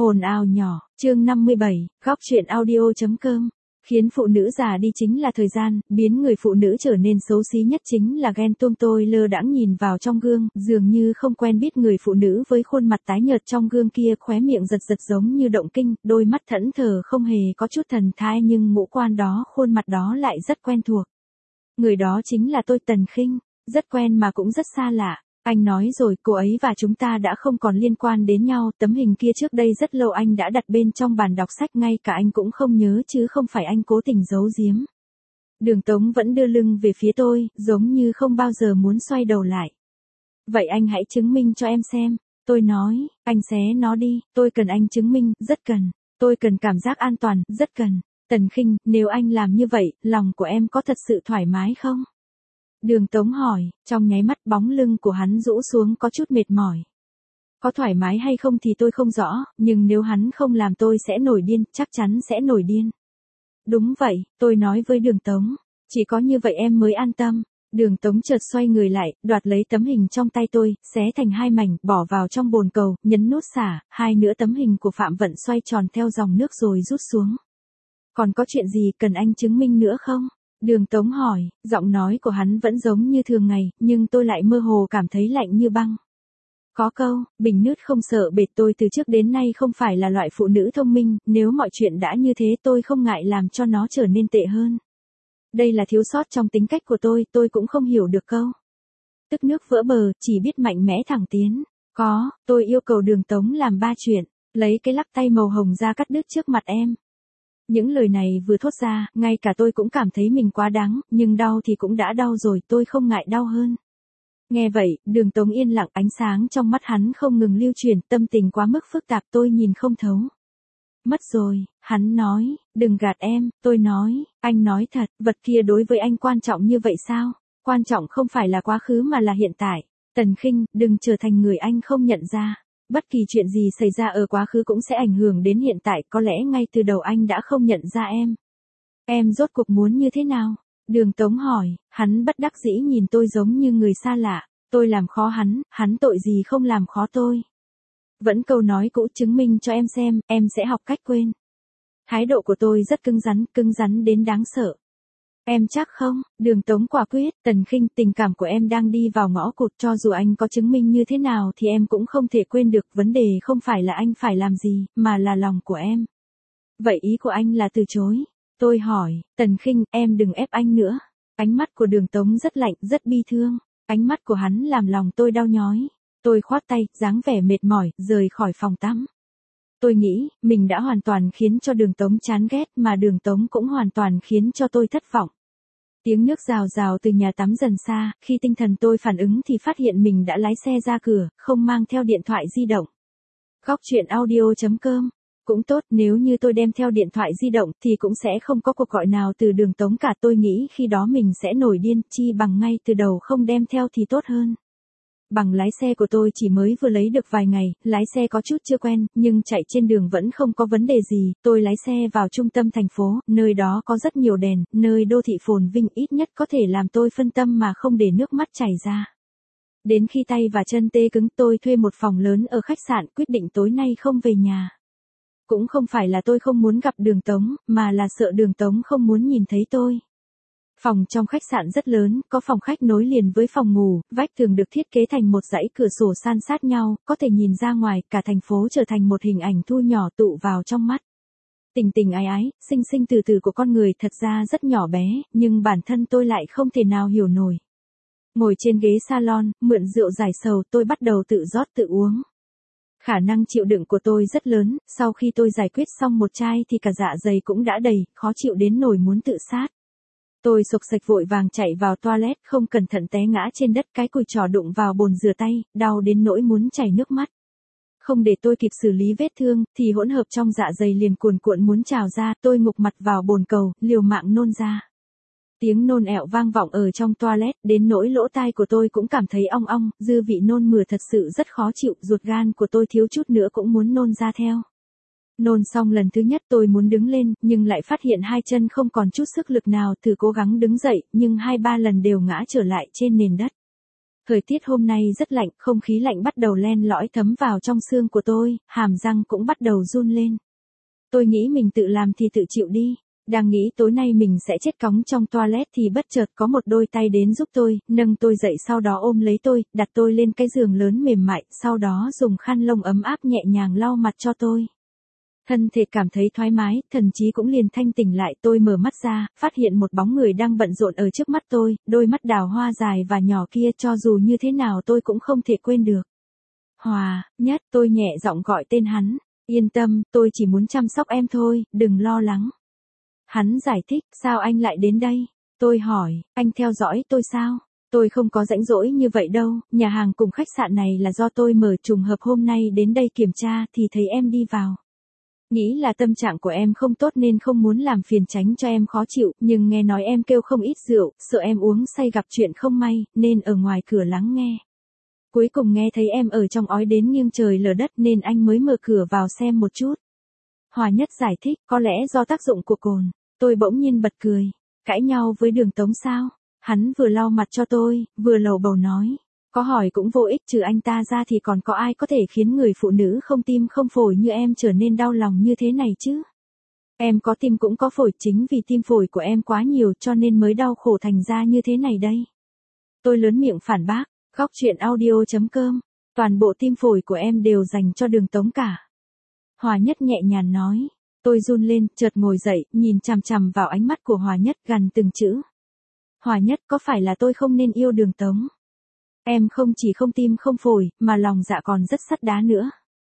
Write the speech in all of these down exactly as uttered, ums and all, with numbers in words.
Hồn ào nhỏ, chương năm mươi bảy, góc truyện audio.com. Khiến phụ nữ già đi chính là thời gian, biến người phụ nữ trở nên xấu xí nhất chính là ghen tuông. Tôi lơ đãng nhìn vào trong gương, dường như không quen biết người phụ nữ với khuôn mặt tái nhợt trong gương kia, khóe miệng giật giật giống như động kinh, đôi mắt thẫn thờ không hề có chút thần thái, nhưng ngũ quan đó, khuôn mặt đó lại rất quen thuộc. Người đó chính là tôi, Tần Khinh, rất quen mà cũng rất xa lạ. Anh nói rồi, cô ấy và chúng ta đã không còn liên quan đến nhau, tấm hình kia trước đây rất lâu anh đã đặt bên trong bàn đọc sách, ngay cả anh cũng không nhớ chứ không phải anh cố tình giấu giếm. Đường Tống vẫn đưa lưng về phía tôi, giống như không bao giờ muốn xoay đầu lại. Vậy anh hãy chứng minh cho em xem, tôi nói, anh xé nó đi, tôi cần anh chứng minh, rất cần, tôi cần cảm giác an toàn, rất cần. Tần Khinh, nếu anh làm như vậy, lòng của em có thật sự thoải mái không? Đường Tống hỏi, trong nháy mắt bóng lưng của hắn rũ xuống có chút mệt mỏi. Có thoải mái hay không thì tôi không rõ, nhưng nếu hắn không làm tôi sẽ nổi điên, chắc chắn sẽ nổi điên. Đúng vậy, tôi nói với Đường Tống, chỉ có như vậy em mới an tâm. Đường Tống chợt xoay người lại, đoạt lấy tấm hình trong tay tôi, xé thành hai mảnh, bỏ vào trong bồn cầu, nhấn nút xả, hai nửa tấm hình của Phạm Vận xoay tròn theo dòng nước rồi rút xuống. Còn có chuyện gì cần anh chứng minh nữa không? Đường Tống hỏi, giọng nói của hắn vẫn giống như thường ngày, nhưng tôi lại mơ hồ cảm thấy lạnh như băng. Có câu, bình nước không sợ bệt, tôi từ trước đến nay không phải là loại phụ nữ thông minh, nếu mọi chuyện đã như thế tôi không ngại làm cho nó trở nên tệ hơn. Đây là thiếu sót trong tính cách của tôi, tôi cũng không hiểu được câu. Tức nước vỡ bờ, chỉ biết mạnh mẽ thẳng tiến. Có, tôi yêu cầu Đường Tống làm ba chuyện, lấy cái lắc tay màu hồng ra cắt đứt trước mặt em. Những lời này vừa thốt ra, ngay cả tôi cũng cảm thấy mình quá đáng, nhưng đau thì cũng đã đau rồi, tôi không ngại đau hơn. Nghe vậy, Đường Tống yên lặng, ánh sáng trong mắt hắn không ngừng lưu chuyển, tâm tình quá mức phức tạp tôi nhìn không thấu. Mất rồi, hắn nói, đừng gạt em, tôi nói, anh nói thật, vật kia đối với anh quan trọng như vậy sao? Quan trọng không phải là quá khứ mà là hiện tại. Tần Khinh, đừng trở thành người anh không nhận ra. Bất kỳ chuyện gì xảy ra ở quá khứ cũng sẽ ảnh hưởng đến hiện tại, có lẽ ngay từ đầu anh đã không nhận ra em. Em rốt cuộc muốn như thế nào? Đường Tống hỏi, hắn bất đắc dĩ nhìn tôi giống như người xa lạ, tôi làm khó hắn, hắn tội gì không làm khó tôi. Vẫn câu nói cũ, chứng minh cho em xem, em sẽ học cách quên. Thái độ của tôi rất cứng rắn, cứng rắn đến đáng sợ. Em chắc không? Đường Tống quả quyết, Tần Khinh, tình cảm của em đang đi vào ngõ cụt, cho dù anh có chứng minh như thế nào thì em cũng không thể quên được, vấn đề không phải là anh phải làm gì, mà là lòng của em. Vậy ý của anh là từ chối? Tôi hỏi, Tần Khinh, em đừng ép anh nữa. Ánh mắt của Đường Tống rất lạnh, rất bi thương, ánh mắt của hắn làm lòng tôi đau nhói. Tôi khoát tay, dáng vẻ mệt mỏi, rời khỏi phòng tắm. Tôi nghĩ, mình đã hoàn toàn khiến cho Đường Tống chán ghét, mà Đường Tống cũng hoàn toàn khiến cho tôi thất vọng. Tiếng nước rào rào từ nhà tắm dần xa, khi tinh thần tôi phản ứng thì phát hiện mình đã lái xe ra cửa, không mang theo điện thoại di động. Góc truyện audio.com. Cũng tốt, nếu như tôi đem theo điện thoại di động thì cũng sẽ không có cuộc gọi nào từ Đường Tống cả, tôi nghĩ khi đó mình sẽ nổi điên, chi bằng ngay từ đầu không đem theo thì tốt hơn. Bằng lái xe của tôi chỉ mới vừa lấy được vài ngày, lái xe có chút chưa quen, nhưng chạy trên đường vẫn không có vấn đề gì. Tôi lái xe vào trung tâm thành phố, nơi đó có rất nhiều đèn, nơi đô thị phồn vinh, ít nhất có thể làm tôi phân tâm mà không để nước mắt chảy ra. Đến khi tay và chân tê cứng, tôi thuê một phòng lớn ở khách sạn, quyết định tối nay không về nhà. Cũng không phải là tôi không muốn gặp Đường Tống, mà là sợ Đường Tống không muốn nhìn thấy tôi. Phòng trong khách sạn rất lớn, có phòng khách nối liền với phòng ngủ, vách tường được thiết kế thành một dãy cửa sổ san sát nhau, có thể nhìn ra ngoài, cả thành phố trở thành một hình ảnh thu nhỏ tụ vào trong mắt. Tình tình ái ái, sinh sinh từ từ của con người thật ra rất nhỏ bé, nhưng bản thân tôi lại không thể nào hiểu nổi. Ngồi trên ghế salon, mượn rượu giải sầu, tôi bắt đầu tự rót tự uống. Khả năng chịu đựng của tôi rất lớn, sau khi tôi giải quyết xong một chai thì cả dạ dày cũng đã đầy, khó chịu đến nỗi muốn tự sát. Tôi sộc sạch vội vàng chạy vào toilet, không cẩn thận té ngã trên đất, cái cùi trỏ đụng vào bồn rửa tay, đau đến nỗi muốn chảy nước mắt. Không để tôi kịp xử lý vết thương, thì hỗn hợp trong dạ dày liền cuồn cuộn muốn trào ra, tôi ngục mặt vào bồn cầu, liều mạng nôn ra. Tiếng nôn ẹo vang vọng ở trong toilet, đến nỗi lỗ tai của tôi cũng cảm thấy ong ong, dư vị nôn mửa thật sự rất khó chịu, ruột gan của tôi thiếu chút nữa cũng muốn nôn ra theo. Nôn xong lần thứ nhất tôi muốn đứng lên, nhưng lại phát hiện hai chân không còn chút sức lực nào, thử cố gắng đứng dậy, nhưng hai ba lần đều ngã trở lại trên nền đất. Thời tiết hôm nay rất lạnh, không khí lạnh bắt đầu len lỏi thấm vào trong xương của tôi, hàm răng cũng bắt đầu run lên. Tôi nghĩ mình tự làm thì tự chịu đi. Đang nghĩ tối nay mình sẽ chết cóng trong toilet thì bất chợt có một đôi tay đến giúp tôi, nâng tôi dậy sau đó ôm lấy tôi, đặt tôi lên cái giường lớn mềm mại, sau đó dùng khăn lông ấm áp nhẹ nhàng lau mặt cho tôi. Thân thể cảm thấy thoải mái, thần trí cũng liền thanh tỉnh lại, tôi mở mắt ra, phát hiện một bóng người đang bận rộn ở trước mắt tôi, đôi mắt đào hoa dài và nhỏ kia cho dù như thế nào tôi cũng không thể quên được. Hòa, Nhất, tôi nhẹ giọng gọi tên hắn, yên tâm, tôi chỉ muốn chăm sóc em thôi, đừng lo lắng. Hắn giải thích, sao anh lại đến đây? Tôi hỏi, anh theo dõi tôi sao? Tôi không có rảnh rỗi như vậy đâu, nhà hàng cùng khách sạn này là do tôi mở, trùng hợp hôm nay đến đây kiểm tra thì thấy em đi vào. Nghĩ là tâm trạng của em không tốt nên không muốn làm phiền tránh cho em khó chịu, nhưng nghe nói em kêu không ít rượu, sợ em uống say gặp chuyện không may, nên ở ngoài cửa lắng nghe. Cuối cùng nghe thấy em ở trong ói đến nghiêng trời lở đất nên anh mới mở cửa vào xem một chút. Hòa Nhất giải thích, có lẽ do tác dụng của cồn. Tôi bỗng nhiên bật cười. Cãi nhau với Đường Tống sao? Hắn vừa lau mặt cho tôi, vừa lầu bầu nói. Có hỏi cũng vô ích, trừ anh ta ra thì còn có ai có thể khiến người phụ nữ không tim không phổi như em trở nên đau lòng như thế này chứ? Em có tim cũng có phổi, chính vì tim phổi của em quá nhiều cho nên mới đau khổ thành ra như thế này đây. Tôi lớn miệng phản bác, góc chuyện audio chấm com, toàn bộ tim phổi của em đều dành cho Đường Tống cả. Hòa Nhất nhẹ nhàng nói. Tôi run lên, chợt ngồi dậy, nhìn chằm chằm vào ánh mắt của Hòa Nhất gằn từng chữ. Hòa Nhất, có phải là tôi không nên yêu Đường Tống? Em không chỉ không tim không phổi, mà lòng dạ còn rất sắt đá nữa.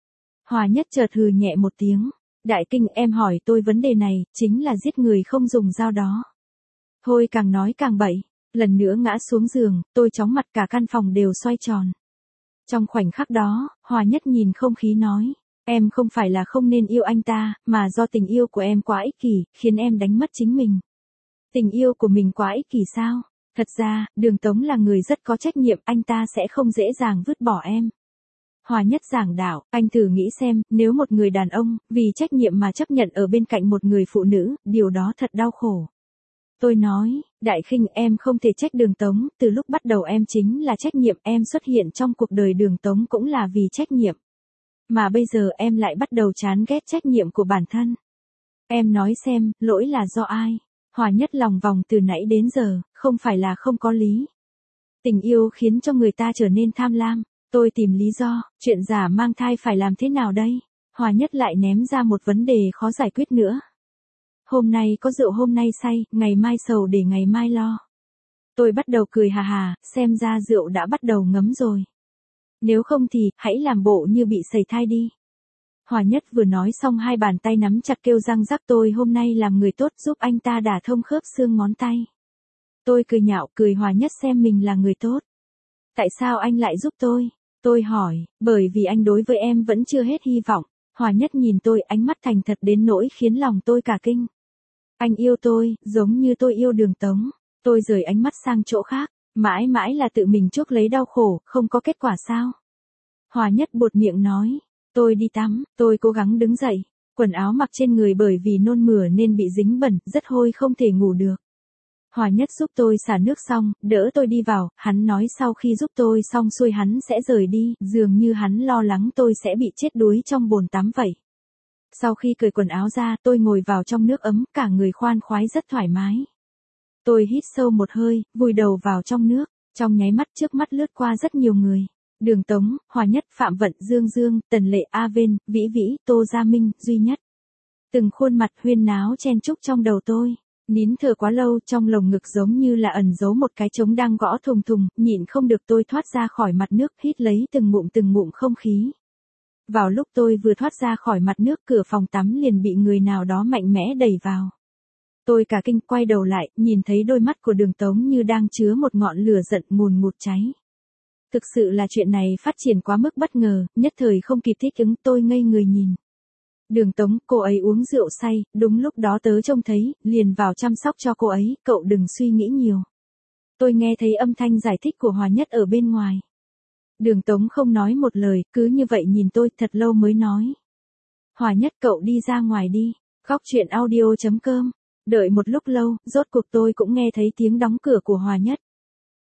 Hòa Nhất chợt hừ nhẹ một tiếng. Đại Kinh, em hỏi tôi vấn đề này, chính là giết người không dùng dao đó. Thôi càng nói càng bậy. Lần nữa ngã xuống giường, tôi chóng mặt cả căn phòng đều xoay tròn. Trong khoảnh khắc đó, Hòa Nhất nhìn không khí nói. Em không phải là không nên yêu anh ta, mà do tình yêu của em quá ích kỷ, khiến em đánh mất chính mình. Tình yêu của mình quá ích kỷ sao? Thật ra, Đường Tống là người rất có trách nhiệm, anh ta sẽ không dễ dàng vứt bỏ em. Hòa Nhất giảng đạo, anh thử nghĩ xem, nếu một người đàn ông, vì trách nhiệm mà chấp nhận ở bên cạnh một người phụ nữ, điều đó thật đau khổ. Tôi nói, Đại Khinh, em không thể trách Đường Tống, từ lúc bắt đầu em chính là trách nhiệm, em xuất hiện trong cuộc đời Đường Tống cũng là vì trách nhiệm. Mà bây giờ em lại bắt đầu chán ghét trách nhiệm của bản thân. Em nói xem, lỗi là do ai? Hòa Nhất lòng vòng từ nãy đến giờ, không phải là không có lý. Tình yêu khiến cho người ta trở nên tham lam. Tôi tìm lý do, chuyện giả mang thai phải làm thế nào đây? Hòa Nhất lại ném ra một vấn đề khó giải quyết nữa. Hôm nay có rượu hôm nay say, ngày mai sầu để ngày mai lo. Tôi bắt đầu cười hà hà, xem ra rượu đã bắt đầu ngấm rồi. Nếu không thì, hãy làm bộ như bị sẩy thai đi. Hòa Nhất vừa nói xong hai bàn tay nắm chặt kêu răng rắc, tôi hôm nay làm người tốt giúp anh ta đả thông khớp xương ngón tay. Tôi cười nhạo, cười Hòa Nhất xem mình là người tốt. Tại sao anh lại giúp tôi? Tôi hỏi, bởi vì anh đối với em vẫn chưa hết hy vọng. Hòa Nhất nhìn tôi, ánh mắt thành thật đến nỗi khiến lòng tôi cả kinh. Anh yêu tôi, giống như tôi yêu Đường Tống. Tôi rời ánh mắt sang chỗ khác. Mãi mãi là tự mình chuốc lấy đau khổ, không có kết quả sao? Hòa Nhất buột miệng nói. Tôi đi tắm, tôi cố gắng đứng dậy. Quần áo mặc trên người bởi vì nôn mửa nên bị dính bẩn, rất hôi không thể ngủ được. Hòa Nhất giúp tôi xả nước xong, đỡ tôi đi vào, hắn nói sau khi giúp tôi xong xuôi hắn sẽ rời đi, dường như hắn lo lắng tôi sẽ bị chết đuối trong bồn tắm vậy. Sau khi cởi quần áo ra, tôi ngồi vào trong nước ấm, cả người khoan khoái rất thoải mái. Tôi hít sâu một hơi, vùi đầu vào trong nước, trong nháy mắt trước mắt lướt qua rất nhiều người. Đường Tống, Hòa Nhất, Phạm Vận, Dương Dương, Tần Lệ, A Vên, Vĩ Vĩ, Tô Gia Minh, Duy Nhất. Từng khuôn mặt huyên náo chen chúc trong đầu tôi. Nín thở quá lâu, trong lồng ngực giống như là ẩn giấu một cái trống đang gõ thùng thùng, nhịn không được tôi thoát ra khỏi mặt nước, hít lấy từng ngụm từng ngụm không khí. Vào lúc tôi vừa thoát ra khỏi mặt nước, cửa phòng tắm liền bị người nào đó mạnh mẽ đẩy vào. Tôi cả kinh quay đầu lại, nhìn thấy đôi mắt của Đường Tống như đang chứa một ngọn lửa giận ngùn ngụt cháy. Thực sự là chuyện này phát triển quá mức bất ngờ, nhất thời không kịp thích ứng, tôi ngây người nhìn. Đường Tống, cô ấy uống rượu say, đúng lúc đó tớ trông thấy, liền vào chăm sóc cho cô ấy, cậu đừng suy nghĩ nhiều. Tôi nghe thấy âm thanh giải thích của Hòa Nhất ở bên ngoài. Đường Tống không nói một lời, cứ như vậy nhìn tôi thật lâu mới nói. Hòa Nhất, cậu đi ra ngoài đi. Góc chuyện audio chấm com. Đợi một lúc lâu, rốt cuộc tôi cũng nghe thấy tiếng đóng cửa của Hòa Nhất.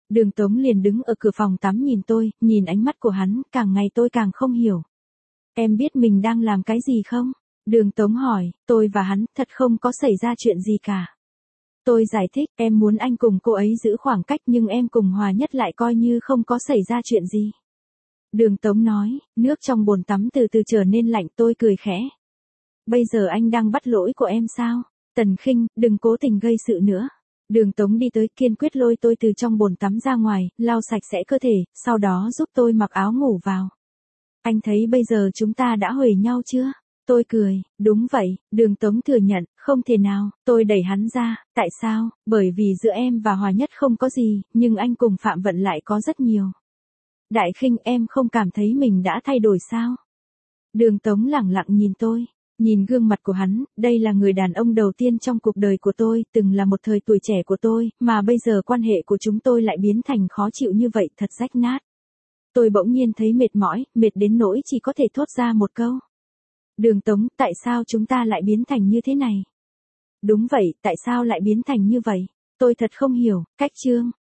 Đường Tống liền đứng ở cửa phòng tắm nhìn tôi, nhìn ánh mắt của hắn, càng ngày tôi càng không hiểu. Em biết mình đang làm cái gì không? Đường Tống hỏi, tôi và hắn thật không có xảy ra chuyện gì cả. Tôi giải thích, em muốn anh cùng cô ấy giữ khoảng cách nhưng em cùng Hòa Nhất lại coi như không có xảy ra chuyện gì. Đường Tống nói, nước trong bồn tắm từ từ trở nên lạnh, tôi cười khẽ. Bây giờ anh đang bắt lỗi của em sao? Tần Khinh, đừng cố tình gây sự nữa. Đường Tống đi tới kiên quyết lôi tôi từ trong bồn tắm ra ngoài, lau sạch sẽ cơ thể, sau đó giúp tôi mặc áo ngủ vào. Anh thấy bây giờ chúng ta đã huề nhau chưa? Tôi cười, đúng vậy, Đường Tống thừa nhận, không thể nào, tôi đẩy hắn ra, tại sao? Bởi vì giữa em và Hòa Nhất không có gì, nhưng anh cùng Phạm Vận lại có rất nhiều. Đại Khinh, em không cảm thấy mình đã thay đổi sao? Đường Tống lẳng lặng nhìn tôi, nhìn gương mặt của hắn, đây là người đàn ông đầu tiên trong cuộc đời của tôi, từng là một thời tuổi trẻ của tôi, mà bây giờ quan hệ của chúng tôi lại biến thành khó chịu như vậy, thật rách nát. Tôi bỗng nhiên thấy mệt mỏi, mệt đến nỗi chỉ có thể thốt ra một câu. Đường Tống, tại sao chúng ta lại biến thành như thế này? Đúng vậy, tại sao lại biến thành như vậy? Tôi thật không hiểu, cách chương.